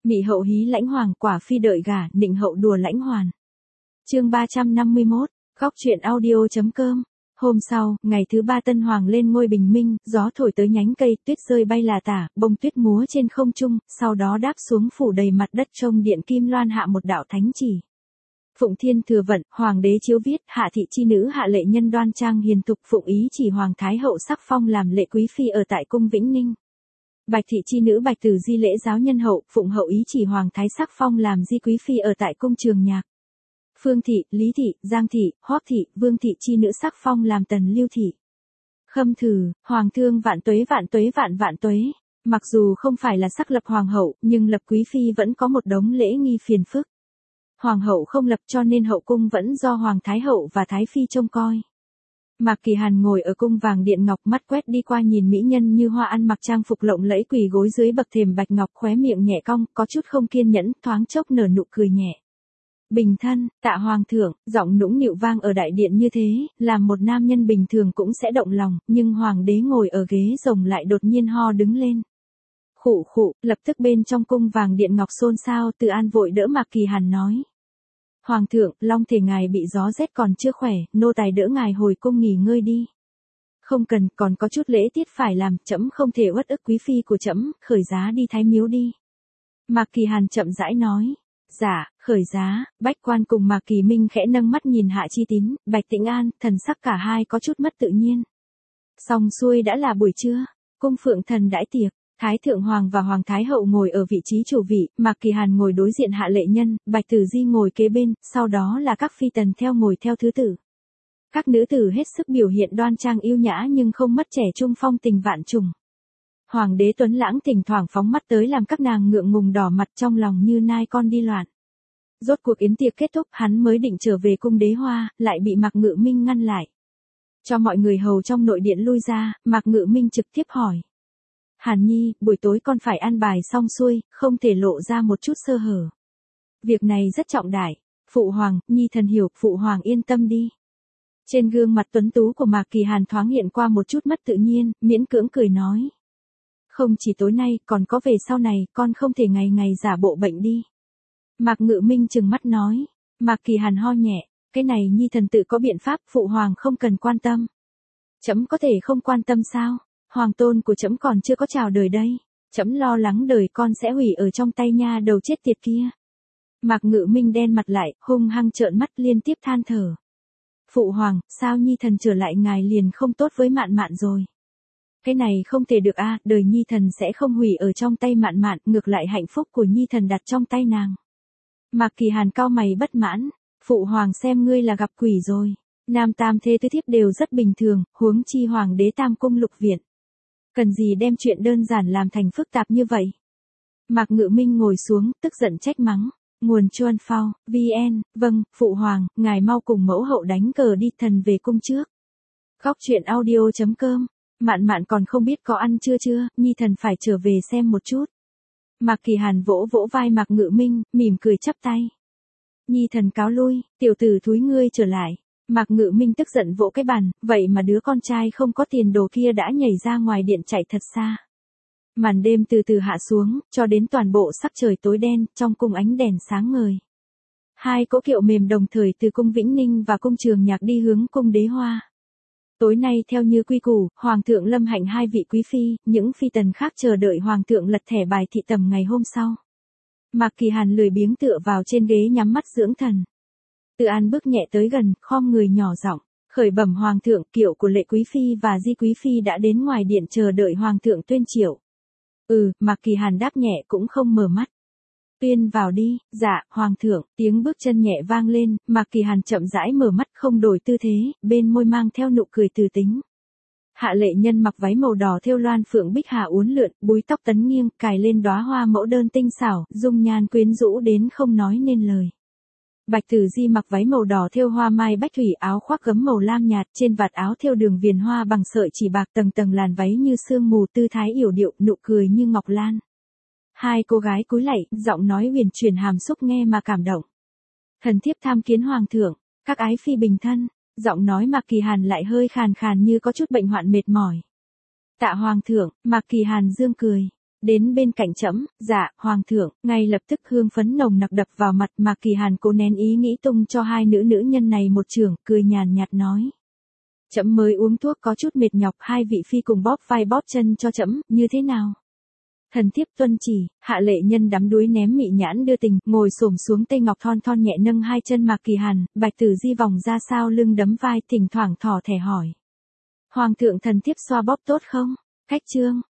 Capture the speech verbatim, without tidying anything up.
Mị hậu hí lãnh hoàng, quả phi đợi gả, nịnh hậu đùa lãnh hoàn. Chương ba trăm năm mươi mốt, góc truyện audio.com. Hôm sau, ngày thứ ba tân hoàng lên ngôi bình minh, gió thổi tới nhánh cây, tuyết rơi bay là tả, bông tuyết múa trên không trung, sau đó đáp xuống phủ đầy mặt đất trông điện kim loan hạ một đạo thánh chỉ. Phụng thiên thừa vận, hoàng đế chiếu viết, hạ thị chi nữ hạ lệ nhân đoan trang hiền thục, phụng ý chỉ hoàng thái hậu sắc phong làm lệ quý phi ở tại cung Vĩnh Ninh. Bạch thị chi nữ Bạch Tử Di lễ giáo nhân hậu, phụng hậu ý chỉ hoàng thái sắc phong làm di quý phi ở tại cung Trường Nhạc. Phương thị, Lý thị, Giang thị, Hoắc thị, Vương thị chi nữ sắc phong làm tần Lưu thị. Khâm thử, hoàng thương vạn tuế vạn tuế vạn vạn tuế. Mặc dù không phải là sắc lập hoàng hậu, nhưng lập quý phi vẫn có một đống lễ nghi phiền phức. Hoàng hậu không lập cho nên hậu cung vẫn do hoàng thái hậu và thái phi trông coi. Mạc Kỳ Hàn ngồi ở cung vàng điện ngọc, mắt quét đi qua nhìn mỹ nhân như hoa ăn mặc trang phục lộng lẫy quỳ gối dưới bậc thềm bạch ngọc, khóe miệng nhẹ cong, có chút không kiên nhẫn, thoáng chốc nở nụ cười nhẹ. Bình thân, tạ hoàng thượng, giọng nũng nịu vang ở đại điện như thế, làm một nam nhân bình thường cũng sẽ động lòng, nhưng hoàng đế ngồi ở ghế rồng lại đột nhiên ho đứng lên. Khụ khụ, lập tức bên trong cung vàng điện ngọc xôn xao, Từ An vội đỡ Mạc Kỳ Hàn nói. Hoàng thượng, long thể ngài bị gió rét còn chưa khỏe, nô tài đỡ ngài hồi cung nghỉ ngơi đi. Không cần, còn có chút lễ tiết phải làm, trẫm không thể uất ức quý phi của trẫm, khởi giá đi Thái Miếu đi. Mạc Kỳ Hàn chậm rãi nói. Dạ, khởi giá. Bách quan cùng Mạc Kỳ Minh khẽ nâng mắt nhìn Hạ Chi Tín, Bạch Tĩnh An, thần sắc cả hai có chút mất tự nhiên. Xong xuôi đã là buổi trưa, cung phượng thần đãi tiệc. Thái thượng hoàng và hoàng thái hậu ngồi ở vị trí chủ vị, Mạc Kỳ Hàn ngồi đối diện Hạ Lệ Nhân, Bạch Tử Di ngồi kế bên, sau đó là các phi tần theo ngồi theo thứ tự. Các nữ tử hết sức biểu hiện đoan trang yêu nhã nhưng không mất trẻ trung phong tình vạn trùng. Hoàng đế tuấn lãng thỉnh thoảng phóng mắt tới làm các nàng ngượng ngùng đỏ mặt trong lòng như nai con đi loạn. Rốt cuộc yến tiệc kết thúc, hắn mới định trở về cung Đế Hoa, lại bị Mạc Ngự Minh ngăn lại. Cho mọi người hầu trong nội điện lui ra, Mạc Ngự Minh trực tiếp hỏi. Hàn Nhi, buổi tối con phải an bài xong xuôi, không thể lộ ra một chút sơ hở. Việc này rất trọng đại. Phụ hoàng, Nhi thần hiểu, phụ hoàng yên tâm đi. Trên gương mặt tuấn tú của Mạc Kỳ Hàn thoáng hiện qua một chút mất tự nhiên, miễn cưỡng cười nói. Không chỉ tối nay, còn có về sau này, con không thể ngày ngày giả bộ bệnh đi. Mạc Ngự Minh trừng mắt nói. Mạc Kỳ Hàn ho nhẹ, cái này Nhi thần tự có biện pháp, phụ hoàng không cần quan tâm. Chấm có thể không quan tâm sao? Hoàng tôn của trẫm còn chưa có chào đời đây, trẫm lo lắng đời con sẽ hủy ở trong tay nha đầu chết tiệt kia. Mạc Ngự Minh đen mặt lại, hung hăng trợn mắt liên tiếp than thở. Phụ hoàng, sao Nhi thần trở lại ngài liền không tốt với Mạn Mạn rồi? Cái này không thể được a, đời Nhi thần sẽ không hủy ở trong tay Mạn Mạn, ngược lại hạnh phúc của Nhi thần đặt trong tay nàng. Mạc Kỳ Hàn cau mày bất mãn, phụ hoàng xem ngươi là gặp quỷ rồi. Nam tam thế tứ thiếp đều rất bình thường, huống chi hoàng đế tam cung lục viện. Cần gì đem chuyện đơn giản làm thành phức tạp như vậy? Mạc Ngự Minh ngồi xuống, tức giận trách mắng. Nguồn Chuan Phao, vê en, vâng, phụ hoàng, ngài mau cùng mẫu hậu đánh cờ đi, thần về cung trước. Góc truyện audio.com, Mạn Mạn còn không biết có ăn chưa chưa, Nhi thần phải trở về xem một chút. Mạc Kỳ Hàn vỗ vỗ vai Mạc Ngự Minh, mỉm cười chắp tay. Nhi thần cáo lui, tiểu tử thúi ngươi trở lại. Mạc Ngự Minh tức giận vỗ cái bàn, vậy mà đứa con trai không có tiền đồ kia đã nhảy ra ngoài điện chạy thật xa. Màn đêm từ từ hạ xuống, cho đến toàn bộ sắc trời tối đen, trong cung ánh đèn sáng ngời. Hai cỗ kiệu mềm đồng thời từ cung Vĩnh Ninh và cung Trường Nhạc đi hướng cung Đế Hoa. Tối nay theo như quy củ, Hoàng thượng lâm hạnh hai vị quý phi, những phi tần khác chờ đợi Hoàng thượng lật thẻ bài thị tầm ngày hôm sau. Mạc Kỳ Hàn lười biếng tựa vào trên ghế nhắm mắt dưỡng thần. Từ An bước nhẹ tới gần, khom người nhỏ giọng, khởi bẩm hoàng thượng, kiệu của lệ quý phi và di quý phi đã đến ngoài điện chờ đợi hoàng thượng tuyên triệu. Ừ, Mạc Kỳ Hàn đáp nhẹ cũng không mở mắt. Tuyên vào đi, dạ, hoàng thượng, tiếng bước chân nhẹ vang lên, Mạc Kỳ Hàn chậm rãi mở mắt không đổi tư thế, bên môi mang theo nụ cười từ tính. Hạ Lệ Nhân mặc váy màu đỏ thêu loan phượng bích hà uốn lượn, búi tóc tấn nghiêng, cài lên đóa hoa mẫu đơn tinh xảo, dung nhan quyến rũ đến không nói nên lời. Bạch Tử Di mặc váy màu đỏ thêu hoa mai bách thủy, áo khoác gấm màu lam nhạt, trên vạt áo thêu đường viền hoa bằng sợi chỉ bạc, tầng tầng làn váy như sương mù, tư thái yểu điệu, nụ cười như ngọc lan. Hai cô gái cúi lạy, giọng nói huyền chuyển hàm xúc nghe mà cảm động. Thần thiếp tham kiến hoàng thượng, các ái phi bình thân. Giọng nói Mạc Kỳ Hàn lại hơi khàn khàn như có chút bệnh hoạn mệt mỏi. Tạ hoàng thượng, Mạc Kỳ Hàn dương cười. Đến bên cạnh trẫm, dạ, hoàng thượng, ngay lập tức hương phấn nồng nặc đập vào mặt mà Kỳ Hàn cố nén ý nghĩ tung cho hai nữ nữ nhân này một chưởng, cười nhàn nhạt nói. Trẫm mới uống thuốc có chút mệt nhọc, hai vị phi cùng bóp vai bóp chân cho trẫm, như thế nào? Thần thiếp tuân chỉ, hạ lệ nhân đắm đuối ném mị nhãn đưa tình, ngồi xổm xuống tay ngọc thon thon nhẹ nâng hai chân Mạc Kỳ Hàn, Bạch Tử Di vòng ra sau lưng đấm vai, thỉnh thoảng thỏ thẻ hỏi. Hoàng thượng thần thiếp xoa bóp tốt không? Khách trương,